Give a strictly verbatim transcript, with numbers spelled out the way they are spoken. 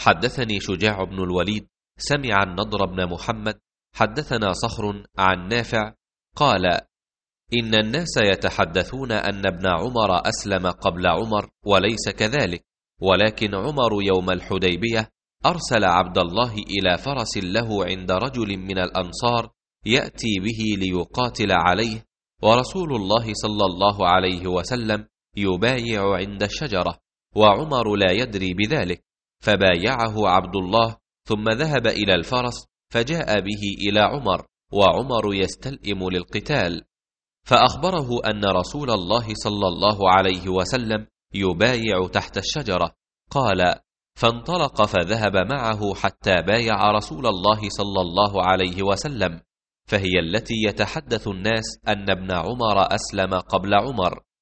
حدثني شجاع بن الوليد سمع النضر بن محمد حدثنا صخر عن نافع قال: إن الناس يتحدثون أن ابن عمر أسلم قبل عمر، وليس كذلك، ولكن عمر يوم الحديبية أرسل عبد الله إلى فرس له عند رجل من الأنصار يأتي به ليقاتل عليه، ورسول الله صلى الله عليه وسلم يبايع عند الشجرة، وعمر لا يدري بذلك، فبايعه عبد الله، ثم ذهب إلى الفرس فجاء به إلى عمر، وعمر يستلئم للقتال، فأخبره أن رسول الله صلى الله عليه وسلم يبايع تحت الشجرة. قال: فانطلق فذهب معه حتى بايع رسول الله صلى الله عليه وسلم، فهي التي يتحدث الناس أن ابن عمر أسلم قبل عمر.